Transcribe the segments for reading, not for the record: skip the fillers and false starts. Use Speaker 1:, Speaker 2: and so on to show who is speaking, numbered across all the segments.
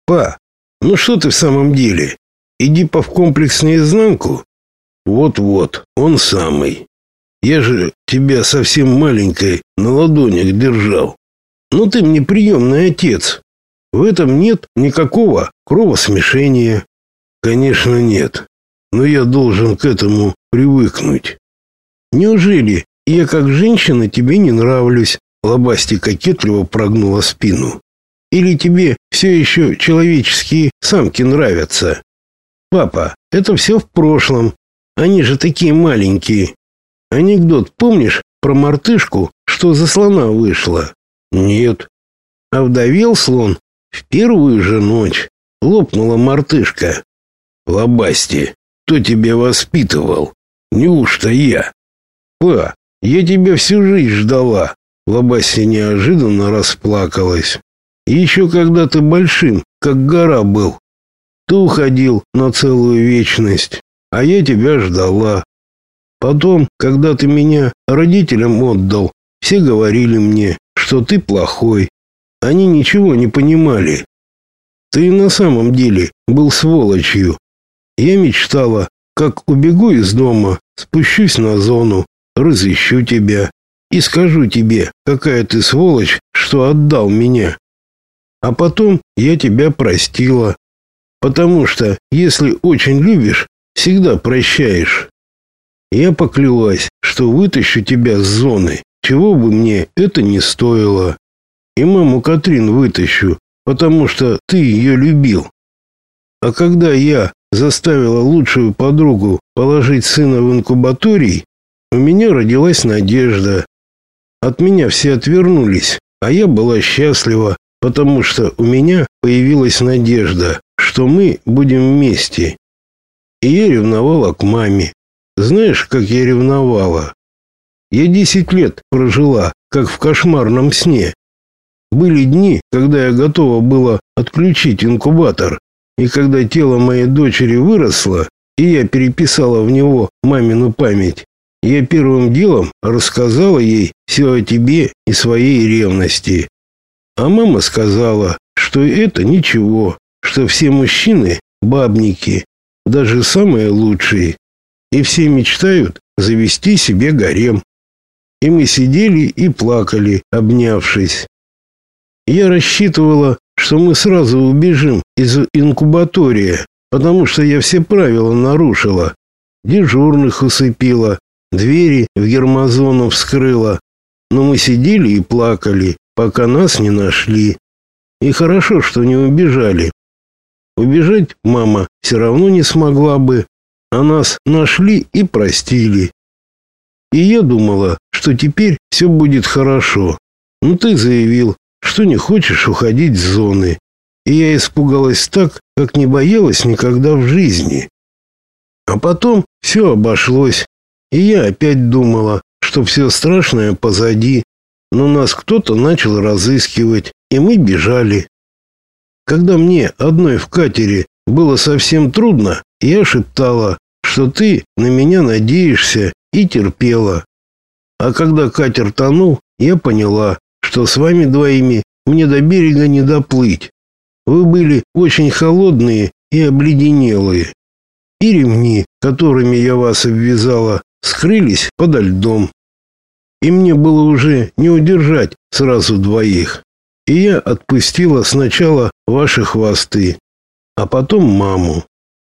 Speaker 1: Па, ну что ты в самом деле? Эдипов комплекс наизнанку? Вот-вот, он самый. Я же тебя совсем маленькой на ладонях держал. Ну ты мне приемный отец. В этом нет никакого кровосмешения. Конечно, нет. Но я должен к этому привыкнуть. Неужели я как женщина тебе не нравлюсь? Лобасти кокетливо прогнула спину. Или тебе все еще человеческие самки нравятся? Папа, это все в прошлом. Они же такие маленькие. Анекдот помнишь про мартышку, что за слона вышла? Нет. Овдовел слон в первую же ночь. Лопнула мартышка. Лобасти, кто тебя воспитывал? Неужто я? Па, я тебя всю жизнь ждала. Лобасти неожиданно расплакалась. И еще когда ты большим, как гора был. Ты уходил на целую вечность, а я тебя ждала. Потом, когда ты меня родителям отдал, все говорили мне, что ты плохой. Они ничего не понимали. Ты на самом деле был сволочью. Я мечтала, как убегу из дома, спущусь на зону, разыщу тебя и скажу тебе, какая ты сволочь, что отдал меня. А потом я тебя простила, потому что, если очень любишь, всегда прощаешь. Я поклялась, что вытащу тебя с зоны, чего бы мне это ни стоило. И маму Катрин вытащу, потому что ты ее любил. А когда я заставила лучшую подругу положить сына в инкубаторий, у меня родилась надежда. От меня все отвернулись, а я была счастлива, потому что у меня появилась надежда, что мы будем вместе. И я ревновала к маме. Знаешь, как я ревновала? Я 10 лет прожила, как в кошмарном сне. Были дни, когда я готова была отключить инкубатор, и когда тело моей дочери выросло, и я переписала в него мамину память, я первым делом рассказала ей все о тебе и своей ревности. А мама сказала, что это ничего, что все мужчины бабники, даже самые лучшие, и все мечтают завести себе гарем. И мы сидели и плакали, обнявшись. Я рассчитывала, что мы сразу убежим из инкубатория, потому что я все правила нарушила. Дежурных усыпила, двери в гермозону вскрыла. Но мы сидели и плакали, пока нас не нашли. И хорошо, что не убежали. Убежать мама все равно не смогла бы, а нас нашли и простили. И я думала, что теперь все будет хорошо. Но ты заявил, что не хочешь уходить с зоны. И я испугалась так, как не боялась никогда в жизни. А потом все обошлось, и я опять думала, что все страшное позади, но нас кто-то начал разыскивать, и мы бежали. Когда мне одной в катере было совсем трудно, я шептала, что ты на меня надеешься, и терпела. А когда катер тонул, я поняла, что с вами двоими мне до берега не доплыть. Вы были очень холодные и обледенелые. И ремни, которыми я вас обвязала, скрылись подо льдом. И мне было уже не удержать сразу двоих. И я отпустила сначала ваши хвосты, а потом маму.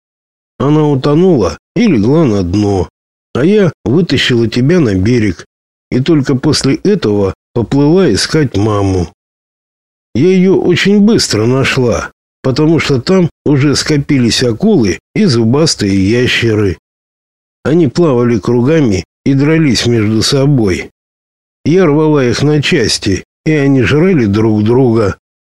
Speaker 1: Она утонула и легла на дно, а я вытащила тебя на берег, и только после этого поплыла искать маму. Я ее очень быстро нашла, потому что там уже скопились акулы и зубастые ящеры. Они плавали кругами и дрались между собой. Я рвала их на части, и они жрали друг друга.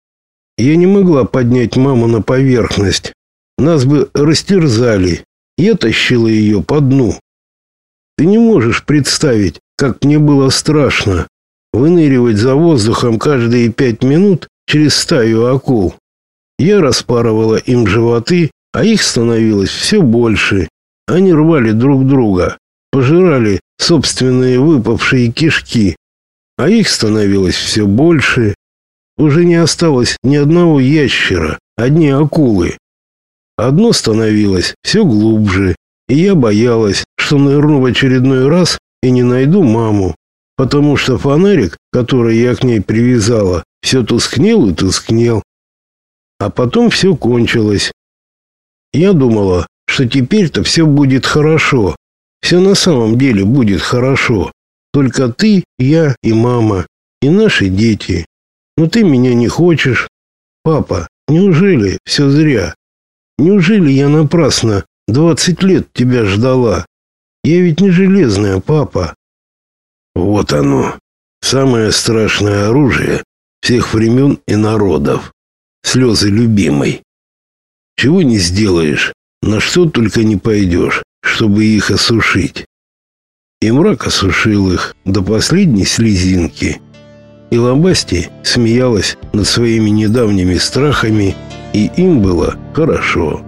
Speaker 1: Я не могла поднять маму на поверхность. Нас бы растерзали. Я тащила ее по дну. Ты не можешь представить, как мне было страшно выныривать за воздухом каждые 5 минут через стаю акул. Я распарывала им животы, а их становилось все больше. Они рвали друг друга, пожирали собственные выпавшие кишки, а их становилось все больше. Уже не осталось ни одного ящера, одни акулы. Одно становилось все глубже, и я боялась, что нырну в очередной раз и не найду маму, потому что фонарик, который я к ней привязала, все тускнел и тускнел. А потом все кончилось. Я думала, что теперь-то все будет хорошо. Все на самом деле будет хорошо. Только ты, я и мама, и наши дети. Но ты меня не хочешь. Папа, неужели все зря? Неужели я напрасно 20 лет тебя ждала? Я ведь не железная, папа. Вот оно, самое страшное оружие всех времен и народов. Слезы любимой. Чего не сделаешь, на что только не пойдешь, чтобы их осушить. И мрак осушил их до последней слезинки. И Лобасти смеялась над своими недавними страхами, и им было хорошо.